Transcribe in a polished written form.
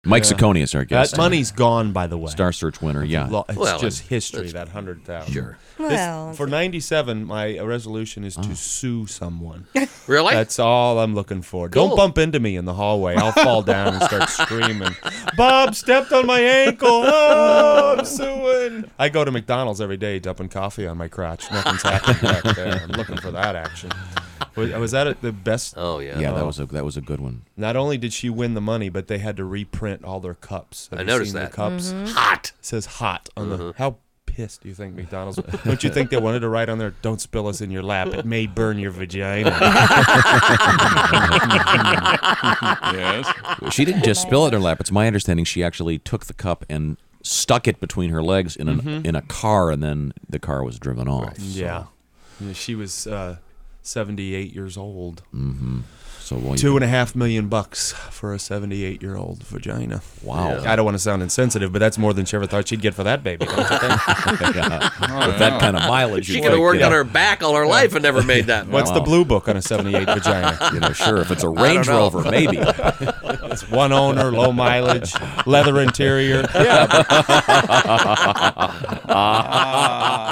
Mike Ciccone is our guest. That money's gone, by the way. Star Search winner, yeah. It's just history, that 100,000. Sure. For 97, my resolution is to sue someone. Really? That's all I'm looking for. Cool. Don't bump into me in the hallway. I'll fall down and start screaming. Bob stepped on my ankle. Oh, I'm suing. I go to McDonald's every day dumping coffee on my crotch. Nothing's happening back there. I'm looking for that action. Was that the best? Oh, yeah. Yeah, that was a good one. Not only did she win the money, but they had to reprint all their cups. Have I you noticed seen that. The cups? Hot. It says hot on the. How pissed do you think McDonald's? Don't you think they wanted to write on there, "Don't spill us in your lap. It may burn your vagina." Yes. She didn't just spill it in her lap. It's my understanding she actually took the cup and stuck it between her legs in in a car, and then the car was driven off. Yeah. She was 78 years old. Mm-hmm. So $2.5 million for a 78-year-old vagina. Wow. I don't want to sound insensitive, but that's more than she ever thought she'd get for that baby. Don't you think? With that kind of mileage, She could have worked on her back all her life and never made that. What's the blue book on a 78 vagina? Sure, if it's a Range Rover, maybe. It's one owner, low mileage, leather interior. Yeah.